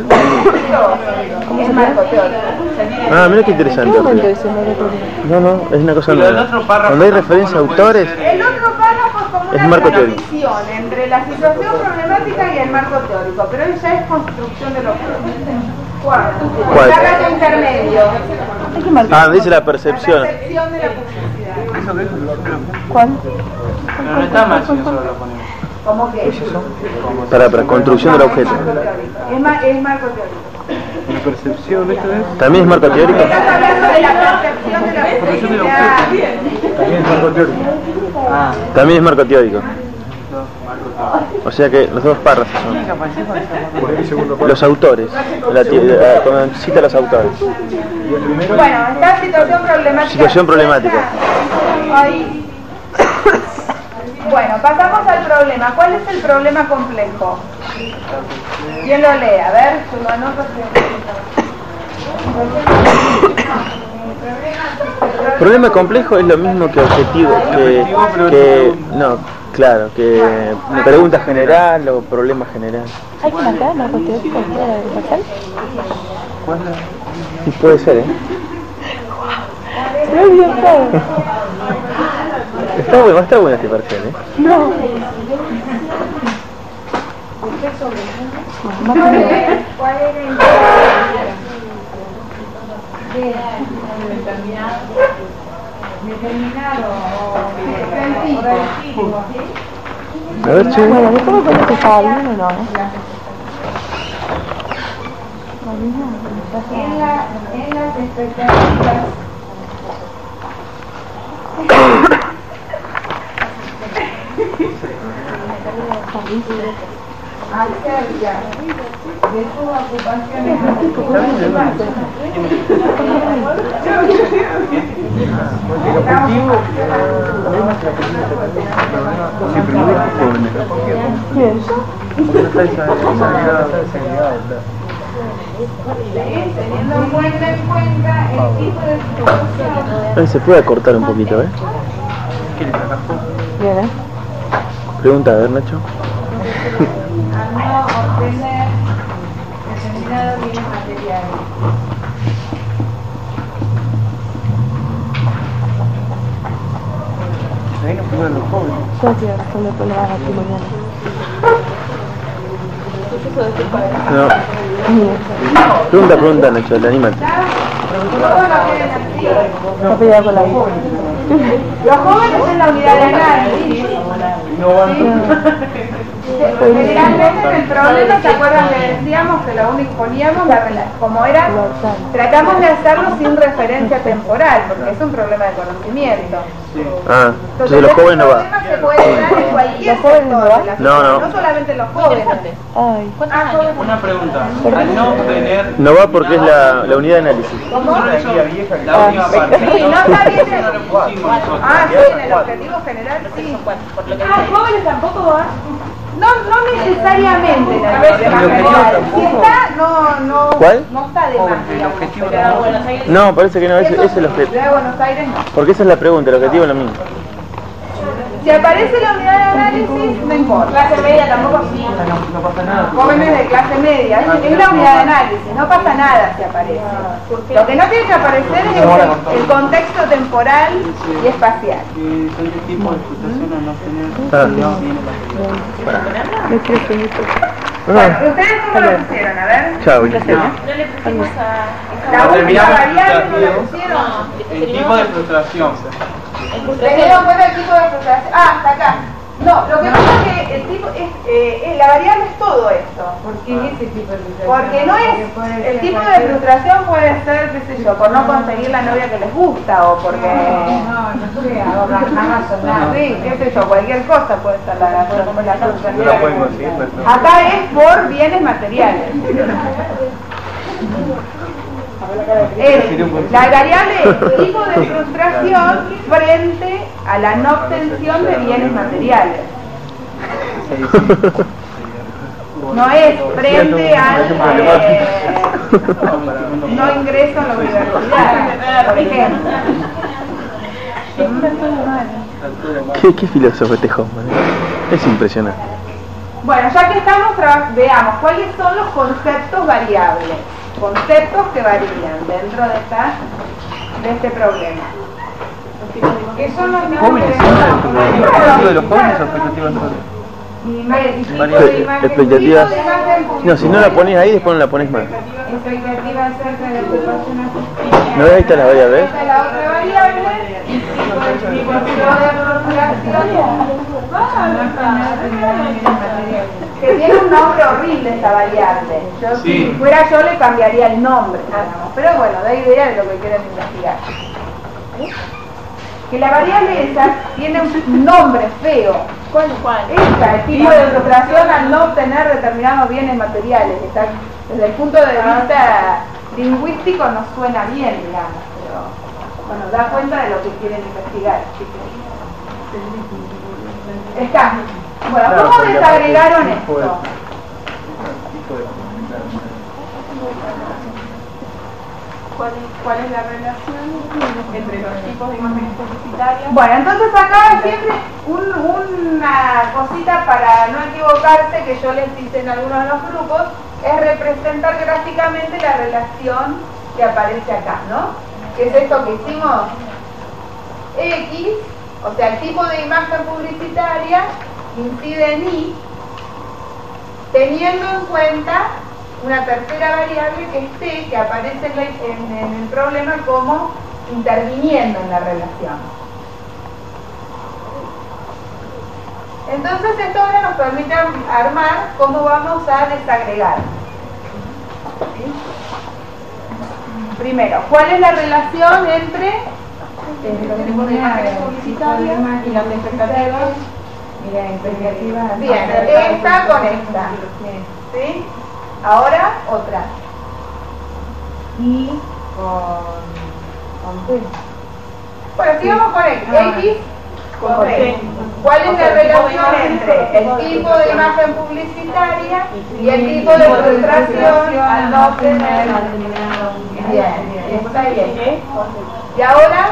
es marco teórico. Ah, mira qué interesante. No, no, es una cosa nueva. Cuando hay referencia a autores, El otro párrafo es como Es una marco teórico. transición entre la situación problemática y el marco teórico, pero eso ya es construcción de los ¿Cuál? ¿Cuál? El párrafo intermedio. ah, dice la percepción. La percepción de la publicidad. ¿Cuál? Pero no está mal si nosotros lo ponemos. ¿Cómo que? Para, para construcción del objeto. Es marco teórico. Es, ma- es marco teórico. La percepción, ¿esto es? También es marco teórico. Estás hablando de la percepción de la publicidad. También es marco teórico. Ah, También es marco teórico. marco teórico. O sea que los dos párrafos son los autores. La, ti- la- cuando cita a los autores. Bueno, está situación problemática. Situación problemática. Ahí. Bueno, pasamos al problema. ¿Cuál es el problema complejo? ¿Quién lo lee? A ver, yo lo anoto. Problema complejo es lo mismo que objetivo, que, que no, claro, que pregunta general o problema general. ¿Hay que marcar la cuestión de parcial? ¿Cuál es? Sí, puede ser, ¿eh? Se me olvidó todo. Está bueno, está bueno este parcial, ¿eh? No. ¿Cuál era el determinado o A ver, che. Bueno, después me cuenta si estaba bien o no, ¿eh? en, la, en las expectativas acerca de sus ocupaciones participantes. El objetivo, problema es la política. Siempre lo digo jóvenes. ¿Quién? Porque no está esa sensibilidad. Teniendo en cuenta, en cuenta el tipo de situación. Ahí se puede acortar un poquito, ¿eh? ¿Qué le sacas? Bien, ¿eh? Pregunta, a ver, Nacho. A no obtener determinados bienes materiales. Ahí no figuran los jóvenes. Yo quiero resolver problemas matrimoniales. No. Pregunta, pregunta, Nacho, anímate. Todo lo que es así. Está peleado con la vida. Los jóvenes en la unidad de análisis. No van. Generalmente el problema, ¿se acuerdan que decíamos que lo único que poníamos, la rela- como era, tratamos de hacerlo sin referencia temporal, porque es un problema de conocimiento. Ah, entonces los jóvenes no va. El problema se puede dar en cualquier ¿Los jóvenes sector no va? de la No, sociedad, no. no solamente los jóvenes. Ay. Ah, jóvenes. Una pregunta. Al no obtener No va porque es la, la unidad de análisis. ¿Cómo? la última parte. Sí, no está bien. No lo pusimos nosotros. Ah, sí, en el objetivo general, sí. Ah, jóvenes tampoco va. No, no necesariamente la unidad general. Si está, no, no, ¿Cuál? no está de más, digamos. Pero No, parece que no, ese, ese es el objetivo. Ciudad de Buenos Aires no. Porque esa es la pregunta, el objetivo es lo mismo. Si aparece la unidad de análisis, no importa. Clase media tampoco sí. No pasa nada. Jóvenes de clase media, es la unidad de análisis, no pasa nada si aparece. Lo que no tiene que aparecer es el, el contexto temporal y espacial. ¿Qué tipo de situación no Ah. No quiero que me Ah, ¿Ustedes cómo lo pusieron? A ver. chao. No le pusimos a... La única Terminamos variable no la frustrativo. pusieron. El tipo de frustración. Teniendo en cuenta el tipo de frustración. Ah, hasta acá. No, lo que pasa es que el tipo es, eh, es- la variable es todo esto. ¿Por qué ese tipo de frustración? Porque no es, el tipo de frustración puede ser, qué sé yo, por no conseguir la novia que les gusta o porque, No, no sé, ahora Amazon, nada. sí, qué sé yo, cualquier cosa puede ser la, la, la frustración. No la pueden conseguir, pero Acá es por bienes materiales. Es la variable es tipo de frustración frente a la no obtención de bienes materiales. No es frente al eh, no ingreso a la universidad, por ejemplo. ¿Qué, qué filósofo este Hoffman? Es impresionante. Bueno, ya que estamos, traba- veamos cuáles son los conceptos variables, conceptos que varían dentro de, esta, de este problema. ¿Qué son los jóvenes, ¿expectativa de los jóvenes o expectativas de los Expectativas. Expectativas. No, si no la pones ahí, después no la pones más. Expectativa acerca de la ocupación. ¿No ves? Ahí está la variable, ¿ves? Esta es la otra variable, tipo de que tiene un nombre horrible esta variable. Yo, Sí. Si fuera yo le cambiaría el nombre, digamos. Pero bueno, da idea de lo que quieren investigar. ¿Sí? Que la variable esa tiene un nombre feo. ¿Cuál? ¿Cuál? Esta, el tipo de frustración al no obtener determinados bienes materiales. Está, desde el punto de vista lingüístico no suena bien, digamos, pero bueno, da cuenta de lo que quieren investigar. Está. Bueno, Claro, ¿cómo porque desagregaron aparte, tipo de- esto? tipo de- cuál, cuál es la relación entre los tipos de imágenes publicitarias. Bueno, entonces acá siempre un, una cosita para no equivocarse que yo les hice en algunos de los grupos es representar gráficamente la relación que aparece acá, ¿no? ¿Qué es esto que hicimos? X, o sea, el tipo de imagen publicitaria incide en Y, teniendo en cuenta una tercera variable que es T, que aparece en, la, en, en el problema como interviniendo en la relación. Entonces esto ahora nos permite armar cómo vamos a desagregar. ¿Sí? Primero, ¿cuál es la relación entre eh, los tipos de imágenes publicitarias y las expectativas? Y la expectativa. Bien, esta con esta. ¿Sí? Ahora otra. Y con, con T. Bueno, sigamos con X. X con Con T. T. ¿Cuál es O la sea, el tipo de relación imagen entre el con- tipo de imagen publicitaria y el tipo de frustración al no obtener? Bien, está bien. Y ahora,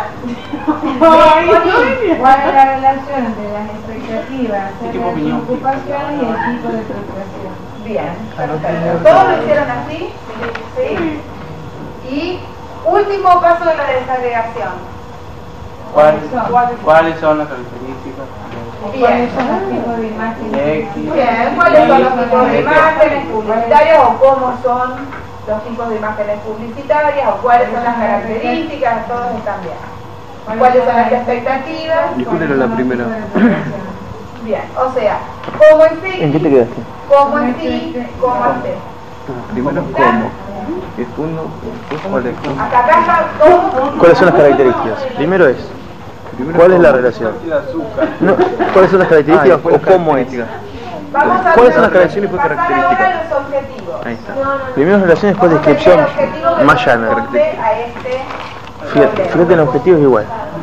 ¿Cuál es la relación entre las expectativas, ¿Qué tipo de las opinión? ocupaciones y el tipo de frustración? bien, perfecto. ¿Todos lo hicieron así? ¿Sí? Y último paso de la desagregación. ¿Cuáles ¿Cuáles son las características? Bien. ¿Cuáles son los tipos de imágenes? X. Bien, ¿cuáles son los tipos de imágenes publicitarias o cómo son los tipos de imágenes publicitarias o cuáles son las características? Todos están bien. ¿Cuáles son las expectativas? ¿Y cuál era la primera? Bien, o sea, cómo en sí, ¿En qué te quedaste? cómo en sí, cómo en sí. Primero, ¿cómo? Es uno, ¿cuál es? Acá, acá está todo. ¿Cuáles son las características? Primero es, Primero, ¿cuál es la ¿cómo? relación? El azúcar. No, ¿cuáles son las características Ah, ¿y cuáles o cómo es? características? Vamos a ¿Cuáles son hacer- las relaciones y pasar características? ahora a los objetivos. Ahí está. Primero relación, después Vamos a ver descripción el objetivo que más llana. corresponde a este Fíjate, problema. fíjate en el objetivo es igual.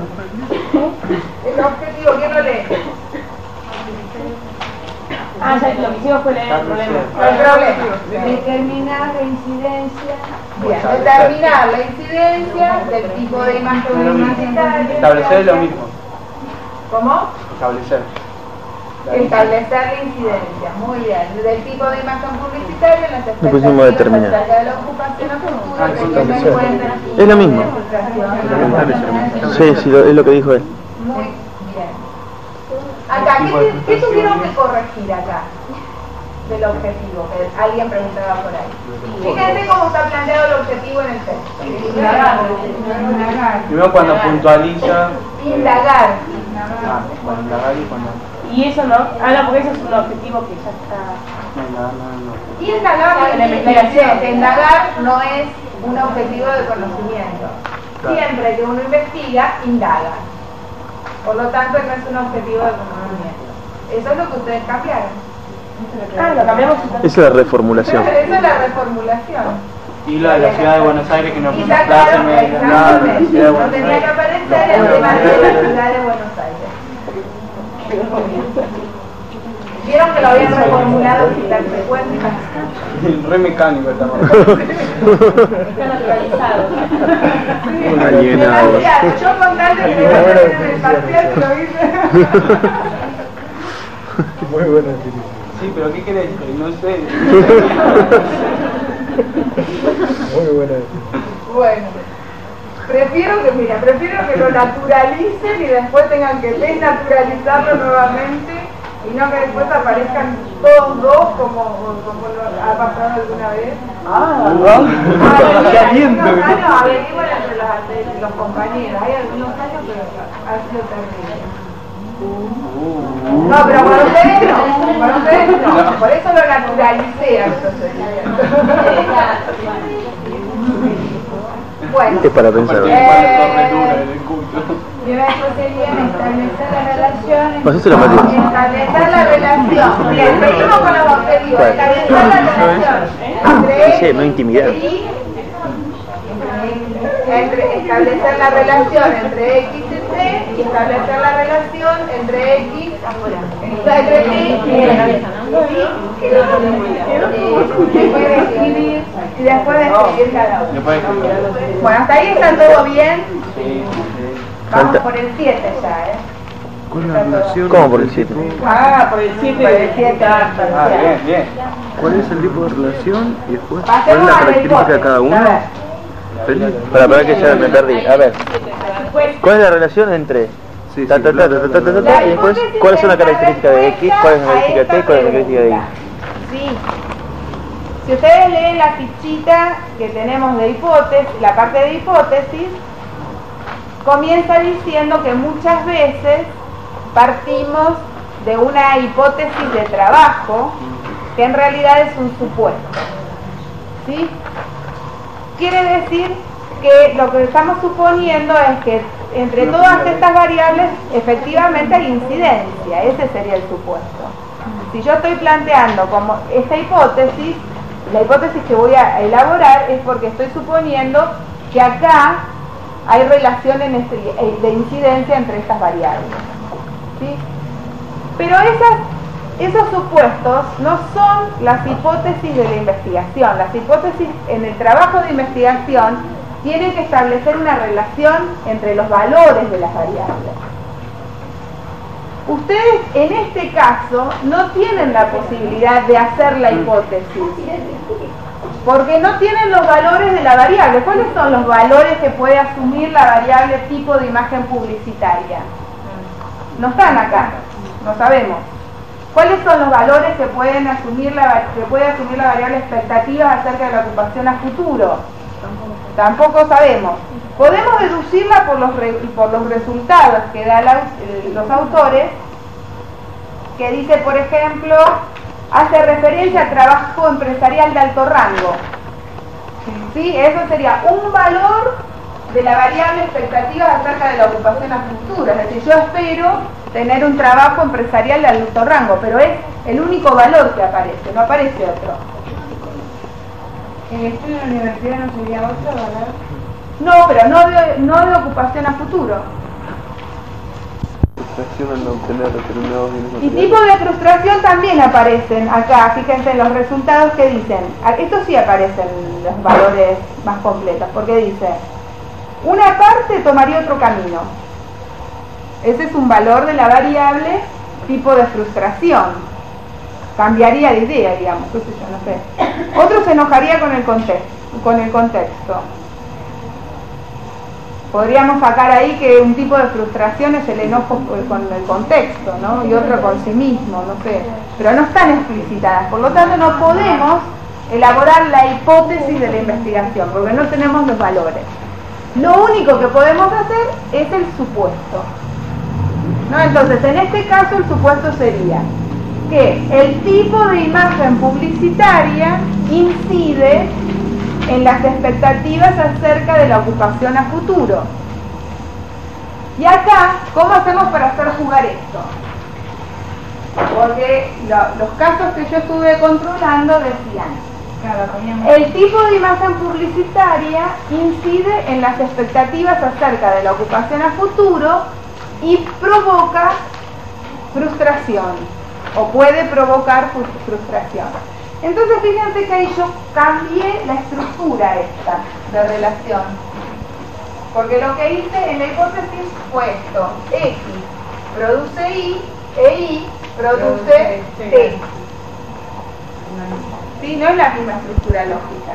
El objetivo, ¿quién lo lee? Ah, ya lo que hicimos fue leer el problema. El problema. Determinar la incidencia. Bien, determinar la incidencia del tipo de imagen publicitaria. Establecer lo mismo. ¿Cómo? Establecer. Establecer la incidencia. Muy bien. Del tipo de imagen publicitaria, las Le pusimos expectativas determinar. acerca de la ocupación o futura, Ah, que sí, se establecer. encuentran Es lo mismo. en Sí, sí, lo- es lo que dijo él. Muy bien. Acá, ¿qué, ¿qué tuvieron que corregir acá? Del objetivo, que alguien preguntaba por ahí. Fíjense cómo está planteado el objetivo en el texto. Indagar. Primero cuando puntualiza. eh, Indagar. Ah, cuando indagar y cuando. Y eso no, ah, no, porque eso es un objetivo que ya está. No, no, no, no. Indagar no En la es investigación. que indagar no es un objetivo de conocimiento. Siempre que uno investiga, indaga. Por lo tanto, no es un objetivo de conocimiento. Eso es lo que ustedes cambiaron. Ah, lo cambiamos. Esa es la reformulación. Esa es la reformulación. Y la de la ciudad de Buenos Aires que nos Y puso clase sacaron media. exactamente. La No ciudad de tenía que Buenos Aires. aparecer el tema de la ciudad de Buenos Aires. Vieron que lo habían reformulado sin darse cuenta. Re mecánico estamos. Está naturalizado. Alienados. Demasiado. Yo con tal de que me vayan en el parcial lo hice. Muy buena definición. Sí, pero ¿qué querés? No sé. Muy buena definición. Bueno, prefiero que, mira, prefiero que lo naturalicen y después tengan que desnaturalizarlo nuevamente y no que después aparezcan todos dos como, como lo ha pasado alguna vez. Ah, Ah, qué aliento. algunos años averiguan entre los, entre los compañeros, hay algunos años pero ha sido terrible. No, pero para ustedes no, para ustedes no, por eso lo naturalicé a estos estudiantes. Bueno, Es para pensar. Y ahora después serían establecer las relaciones. Pasaste la materia. establecer la relación. Bien, seguimos con los objetivos. Establecer la relación entre Sí, no intimidar. y entre establecer la relación entre X y C y establecer la relación entre X entre T y Y. Se puede escribir y después describir cada uno. Bueno, hasta ahí está todo bien. Vamos por el siete ya, ¿eh? ¿Cuál es la relación? ¿Cómo por el siete? Ah, por el siete. Por el siete. Ah, bien, bien. ¿Cuál es el tipo de relación y después cuál es Pasemos la a la característica de cada hipótesis, uno? a ver. Feliz. Para, para que ya me perdí. A ver, Pues, ¿cuál es la relación entre Sí, sí, ta, ta, ta, bla, ta, bla, ta, bla, ta, ta, bla. ta, y después cuáles son las características de X, cuál es la característica de T y cuál es la característica de Y? Sí. Si ustedes leen la fichita que tenemos de hipótesis, la parte de hipótesis, comienza diciendo que muchas veces partimos de una hipótesis de trabajo que en realidad es un supuesto. ¿Sí? Quiere decir que lo que estamos suponiendo es que entre todas estas variables efectivamente hay incidencia, ese sería el supuesto. Si yo estoy planteando como esta hipótesis, la hipótesis que voy a elaborar es porque estoy suponiendo que acá hay relación en este, de incidencia entre estas variables. ¿Sí? Pero esas, esos supuestos no son las hipótesis de la investigación. Las hipótesis en el trabajo de investigación tienen que establecer una relación entre los valores de las variables. Ustedes en este caso no tienen la posibilidad de hacer la hipótesis porque no tienen los valores de la variable. ¿Cuáles son los valores que puede asumir la variable tipo de imagen publicitaria? No están acá, no sabemos. ¿Cuáles son los valores que pueden asumir la, que puede asumir la variable expectativas acerca de la ocupación a futuro? Tampoco sabemos. Podemos deducirla por los, re, por los resultados que dan los autores, que dice, por ejemplo, hace referencia al trabajo empresarial de alto rango. ¿Sí? Eso sería un valor de la variable expectativa acerca de la ocupación a futuro. Es decir, yo espero tener un trabajo empresarial de alto rango, pero es el único valor que aparece, no aparece otro. ¿El estudio en la universidad no sería otro valor? No, pero no de, no de ocupación a futuro. Frustración al no obtener determinados bienes Y materiales. tipos de frustración también aparecen acá, fíjense en los resultados que dicen. Estos sí aparecen los valores más completos, porque dice, una parte tomaría otro camino. Ese es un valor de la variable tipo de frustración. Cambiaría de idea, digamos, qué sé yo, no sé. Otro se enojaría con el contexto, con el contexto. Podríamos sacar ahí que un tipo de frustración es el enojo con el contexto, ¿no? Y otro con sí mismo, no sé. Pero no están explicitadas, por lo tanto no podemos elaborar la hipótesis de la investigación, porque no tenemos los valores. Lo único que podemos hacer es el supuesto, ¿no? Entonces, en este caso el supuesto sería que el tipo de imagen publicitaria incide en las expectativas acerca de la ocupación a futuro. Y acá, ¿cómo hacemos para hacer jugar esto? Porque lo, los casos que yo estuve controlando decían, el tipo de imagen publicitaria incide en las expectativas acerca de la ocupación a futuro y provoca frustración, o puede provocar frustración. Entonces fíjense que ahí yo cambié la estructura esta de relación, porque lo que hice en la hipótesis fue esto: X produce Y e Y produce T. ¿Sí? No es la misma estructura lógica.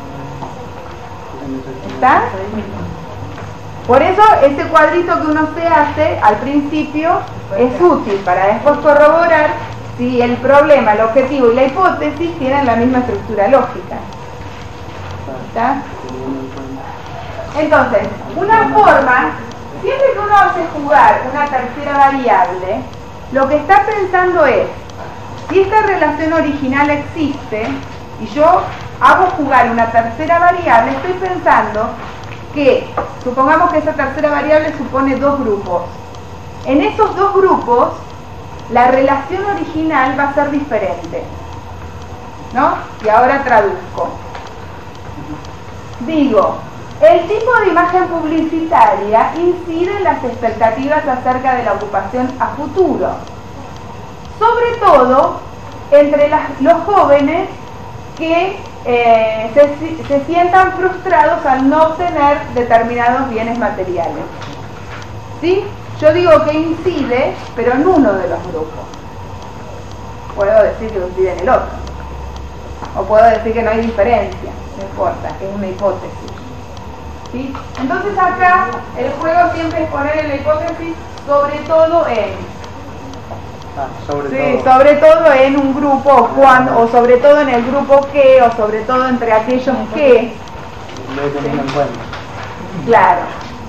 ¿Está? Por eso ese cuadrito que uno se hace al principio es útil para después corroborar si el problema, el objetivo y la hipótesis tienen la misma estructura lógica. ¿Está? Entonces, una forma, siempre que uno hace jugar una tercera variable, lo que está pensando es, si esta relación original existe y yo hago jugar una tercera variable, estoy pensando que, supongamos que esa tercera variable supone dos grupos. En esos dos grupos, la relación original va a ser diferente, ¿no? Y ahora traduzco. Digo, el tipo de imagen publicitaria incide en las expectativas acerca de la ocupación a futuro, sobre todo entre las, los jóvenes que eh, se, se sientan frustrados al no obtener determinados bienes materiales. ¿Sí? Yo digo que incide, pero en uno de los grupos. Puedo decir que incide en el otro. O puedo decir que no hay diferencia, no importa, que es una hipótesis. ¿Sí? Entonces acá el juego siempre es poner en la hipótesis sobre todo en... Ah, sobre Sí, todo. sobre todo en un grupo, o cuando, o sobre todo en el grupo que, o sobre todo entre aquellos que. No hay que tenerlo en cuenta. Claro.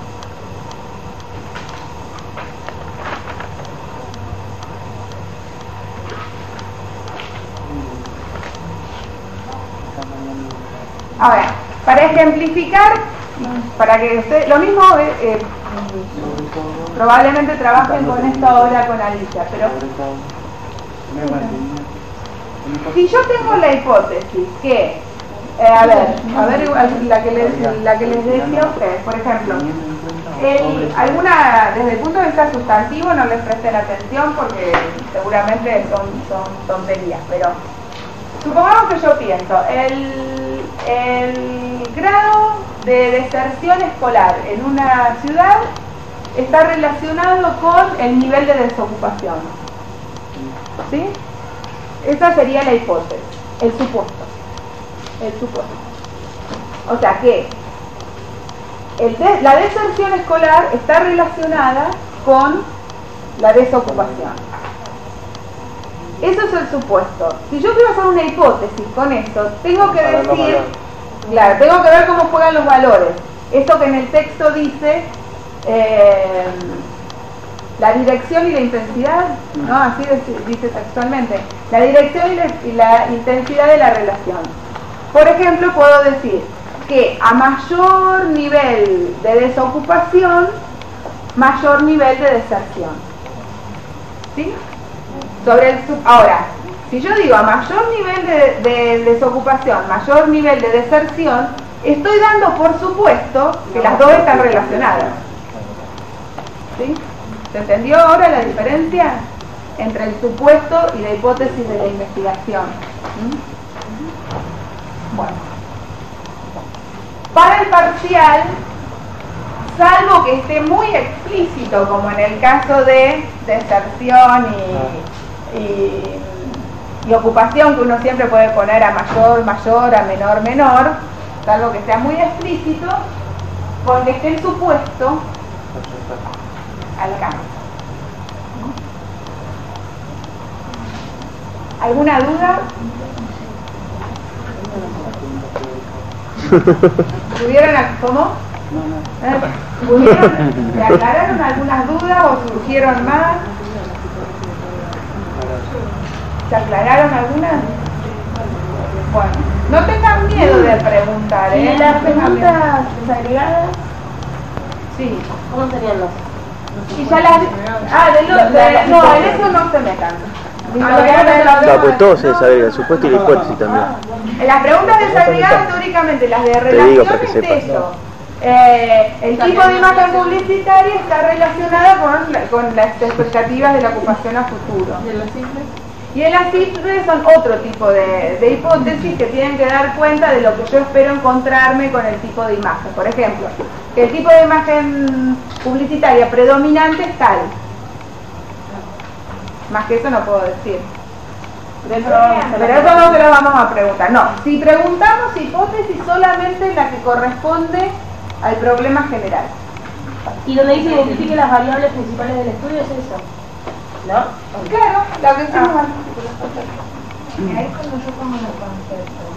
Ahora, para ejemplificar, para que usted, lo mismo, eh, eh, probablemente trabajen con esto ahora con Alicia, pero si yo tengo la hipótesis que, eh, a ver, a ver la que les, la que les decía a ustedes, por ejemplo, el, alguna, desde el punto de vista sustantivo no les presten atención porque seguramente son, son tonterías, pero supongamos que yo pienso, el, el grado de deserción escolar en una ciudad está relacionado con el nivel de desocupación. ¿Sí? Esa sería la hipótesis, el supuesto. El supuesto. O sea que el de, la deserción escolar está relacionada con la desocupación. Eso es el supuesto. Si yo quiero hacer una hipótesis con esto, tengo que decir, claro, tengo que ver cómo juegan los valores. Esto que en el texto dice eh, la dirección y la intensidad, ¿no? Así dice textualmente, la dirección y la, y la intensidad de la relación. Por ejemplo, puedo decir que a mayor nivel de desocupación, mayor nivel de deserción. ¿Sí? Sobre el sub... Ahora, si yo digo a mayor nivel de, de desocupación, mayor nivel de deserción, estoy dando por supuesto que las dos están relacionadas. ¿Sí? ¿Se entendió ahora la diferencia entre el supuesto y la hipótesis de la investigación? ¿Mm? Bueno. Para el parcial, salvo que esté muy explícito, como en el caso de deserción y, y, y ocupación, que uno siempre puede poner a mayor, mayor, a menor, menor, salvo que sea muy explícito, porque esté el supuesto, alcanza. ¿Alguna duda? ¿Pudieron, cómo? ¿Eh? ¿Pudieron, ¿Se aclararon algunas dudas o surgieron más? ¿Se aclararon algunas? Bueno, no tengan miedo de preguntar, ¿eh? ¿Y las preguntas agregadas? Sí. ¿Cómo serían los? Y ya las... Ah, de lo, de, no, en eso no se metan. Claro, pues todo se desagrega, el supuesto y la hipótesis también. Las preguntas desagregadas, teóricamente, las de Te digo para que relación es sepas. eso. Eh, el tipo de imagen publicitaria está relacionada con, la, con las expectativas de la ocupación a futuro. ¿De los simples? Y en las simples son otro tipo de, de hipótesis que tienen que dar cuenta de lo que yo espero encontrarme con el tipo de imagen. Por ejemplo, que el tipo de imagen publicitaria predominante es tal. Más que eso no puedo decir. Pero eso no se lo vamos a preguntar. No, si preguntamos hipótesis, solamente la que corresponde al problema general. Y donde dice identifique las variables principales del estudio es eso, ¿no? Claro, lo que hicimos Ah. Ahí cuando yo pongo los conceptos,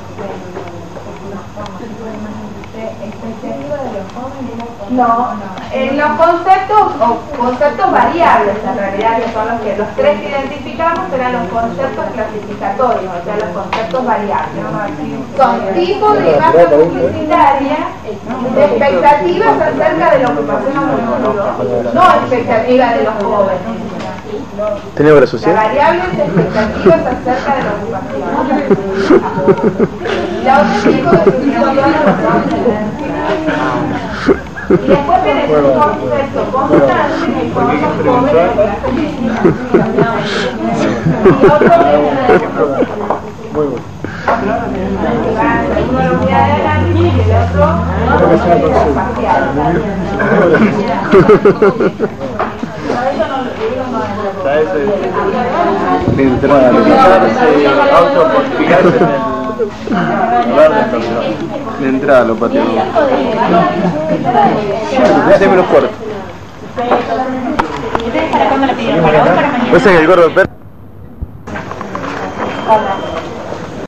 expectativa de los jóvenes. No, en los conceptos, o conceptos variables en realidad, que son los que los tres que identificamos, eran los conceptos clasificatorios, o sea, los conceptos variables. Son tipos de imagen publicitaria, de expectativas acerca de la ocupación a futuro, no expectativas de los jóvenes. ¿Tenés obra La social? variable es expectativas acerca de la ocupación. La otra tipo de y después tenés un concepto constante que son los jóvenes y otro es Muy bueno. Uno la unidad de análisis y el otro espacial. De entrada, autofortificarse en el lugar de estación. De entrada lo pateo. Haceme los cuartos. Pues en el gordo perro. Hola.